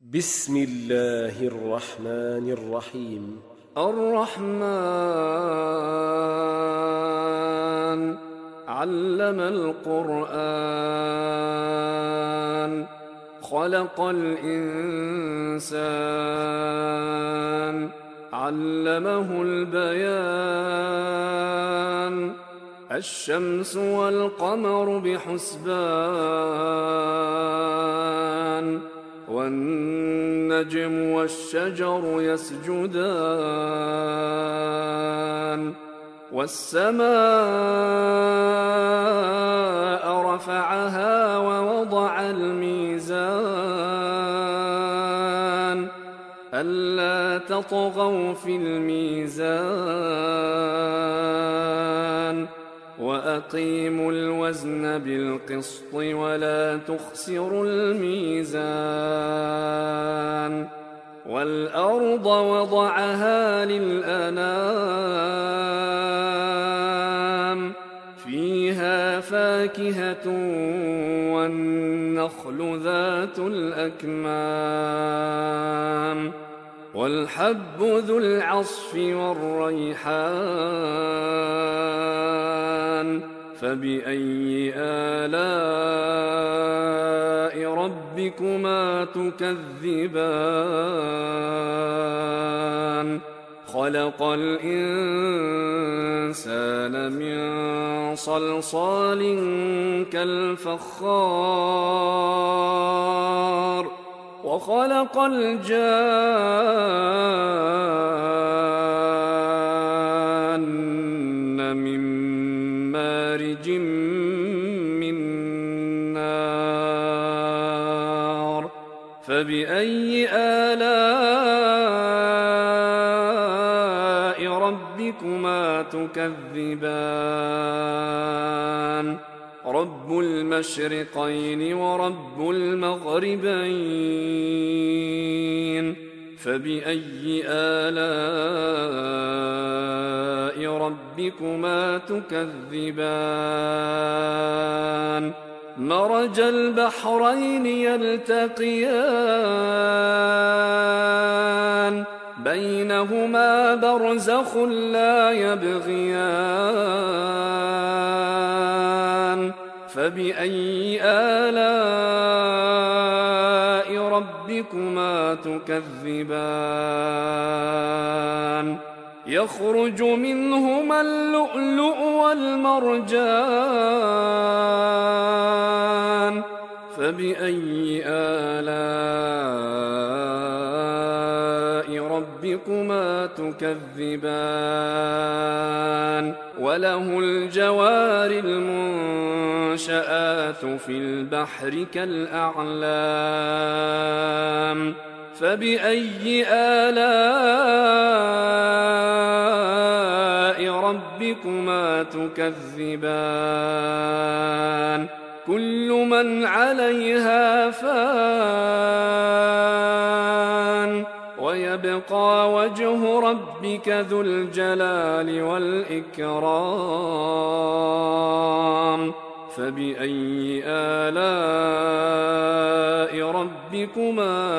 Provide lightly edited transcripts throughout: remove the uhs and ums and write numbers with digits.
بسم الله الرحمن الرحيم. الرحمن علم القرآن خلق الإنسان علمه البيان الشمس والقمر بحسبان والنجم والشجر يسجدان والسماء رفعها ووضع الميزان ألا تطغوا في الميزان وأقيموا الوزن بالقسط ولا تخسروا الميزان والأرض وضعها للأنام فيها فاكهة والنخل ذات الأكمام والحب ذو العصف والريحان فبأي آلاء ربكما تكذبان خلق الإنسان من صلصال كالفخار وخلق الجان من مارج من نار فبأي آلاء ربكما تكذبان رب المشرقين ورب المغربين فبأي آلاء ربكما تكذبان مرج البحرين يلتقيان بينهما برزخ لا يبغيان فبأي آلاء ربكما تكذبان يخرج منهما اللؤلؤ والمرجان فبأي آلاء ربكما تكذبان وله الجوار المنشآت في البحر كالأعلام فبأي آلاء ربكما تكذبان كل من عليها فان ويبقى وجه ربك ذو الجلال والإكرام فبأي آلاء ربكما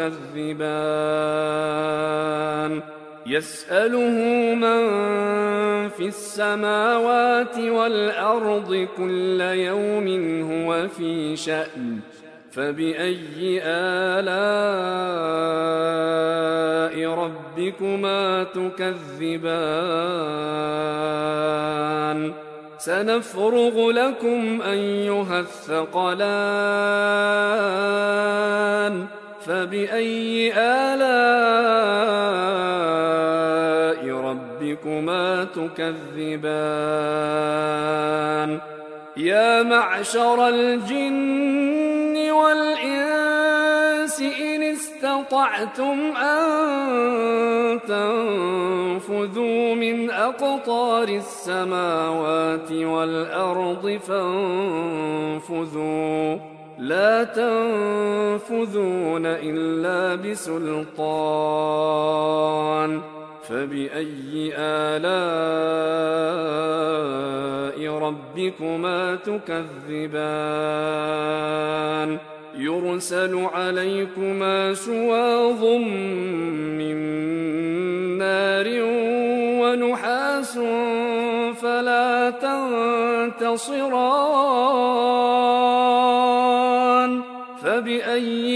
تكذبان يسأله من في السماوات والأرض كل يوم هو في شأن فبأي آلاء ربكما تكذبان سنفرغ لكم أيها الثقلان فبأي آلاء ربكما تكذبان يا معشر الجن والإنس إن استطعتم أن تنفذوا من أقطار السماوات والأرض فانفذوا لا تنفذون إلا بسلطان فبأي آلاء ربكما تكذبان يرسل عليكما شواظ من نار ونحاس فلا تنتصران فبأي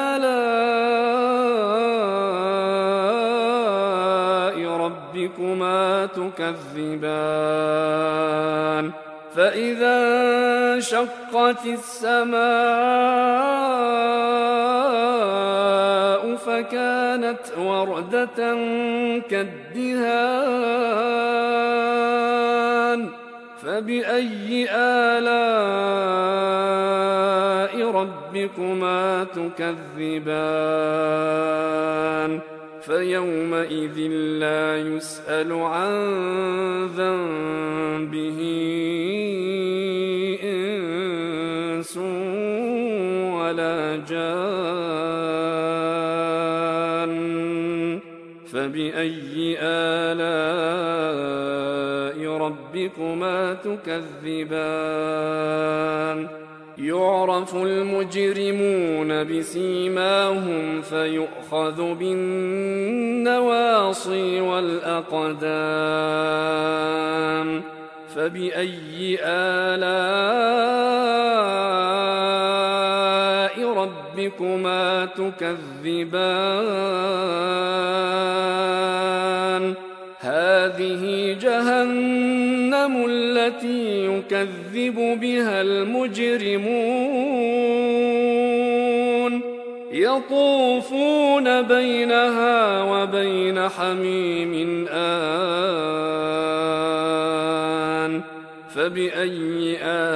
آلاء ربكما تكذبان فإذا انشقت السماء فكانت وردة كالدهان فبأي آلاء ربكما تكذبان فيومئذ لا يسأل عن ذنبه إنس ولا جان فبأي آلاء ربكما تكذبان يعرف المجرمون بسيماهم فيؤخذ بالنواصي والأقدام فبأي آلاء ربكما تكذبان هذه جهنم التي يكذب بها المجرمون يطوفون بينها وبين حميم آن فبأي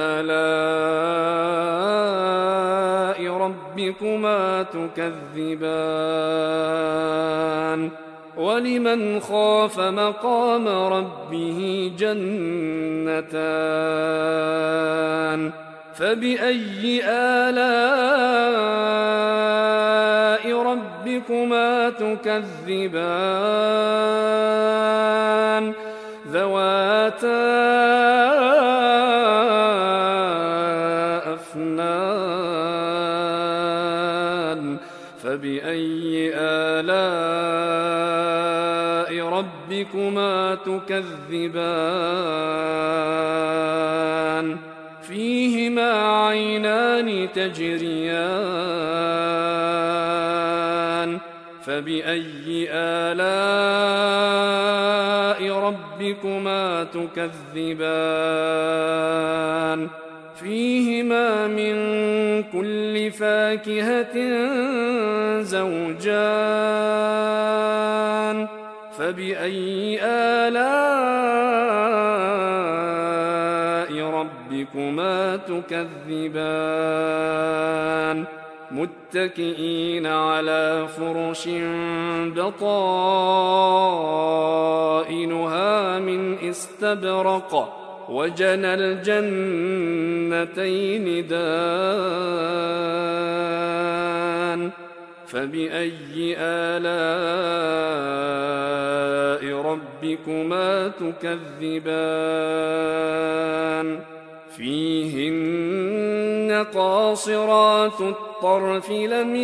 آلاء ربكما تكذبان ولمن خاف مقام ربه جنتان فبأي آلاء ربكما تكذبان ذواتا أفنان فبأي آلاء ربكما تكذبان فيهما عينان تجريان فبأي آلاء ربكما تكذبان فيهما من كل فاكهة زوجان فبأي آلاء ربكما تكذبان متكئين على فرش بطائنها من استبرق وجنى الجنتين دان فبأي آلاء ربكما تكذبان فيهن قاصرات الطرف لم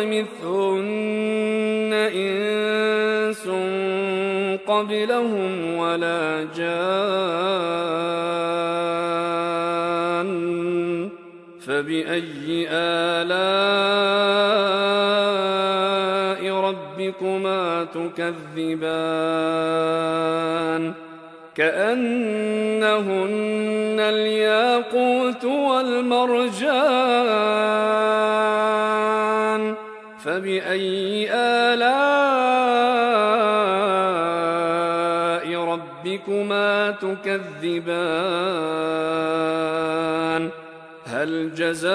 يطمثهن إنس قبلهم ولا جان فبأي آلاء ربكما تكذبان كأنهن الياقوت والمرجان فبأي آلاء ربكما تكذبان هل جزاء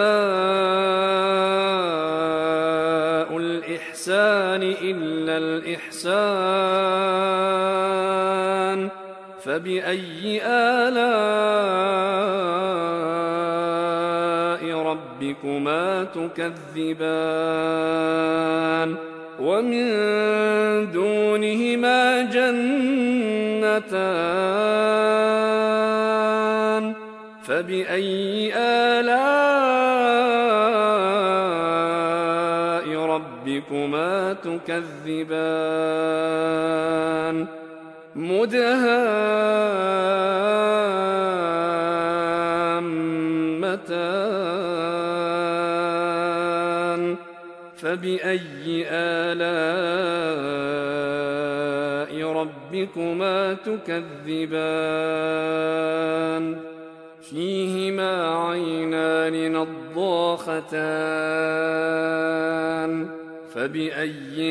الإحسان إلا الإحسان فبأي آلاء ربكما تكذبان ومن دونهما جنتان فبأي آلاء ربكما تكذبان مدهامتان فبأي آلاء ربكما تكذبان فيهما عينان نضاختان فبأي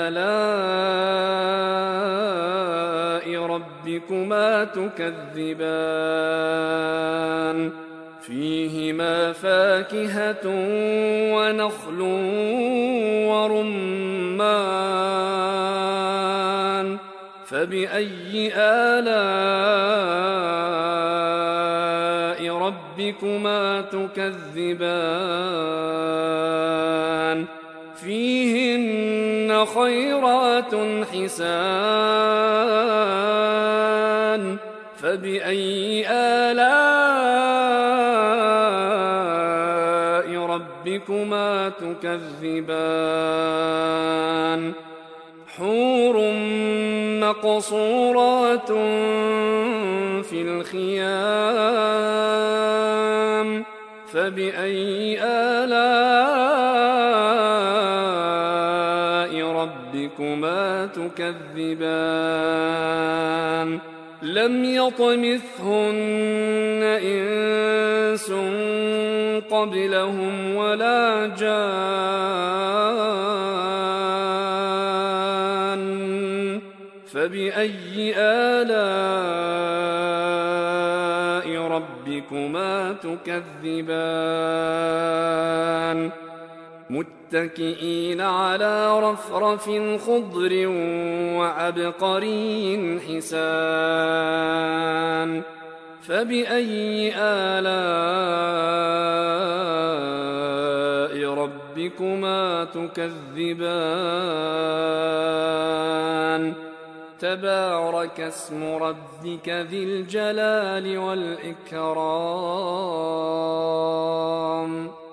آلاء ربكما تكذبان فيهما فاكهة ونخل ورمان فبأي آلاء ربكما تكذبان فيهن خيرات حسان فبأي آلاء ربكما تكذبان حور مقصورات في الخيام فبأي آلاء ربكما تكذبان لم يطمثهن إنس قبلهم ولا جان فبأي آلاء ربكما تكذبان متكئين على رفرف خضر وعبقري حسان فبأي آلاء ربكما تكذبان تبارك اسم ربك ذي الجلال والإكرام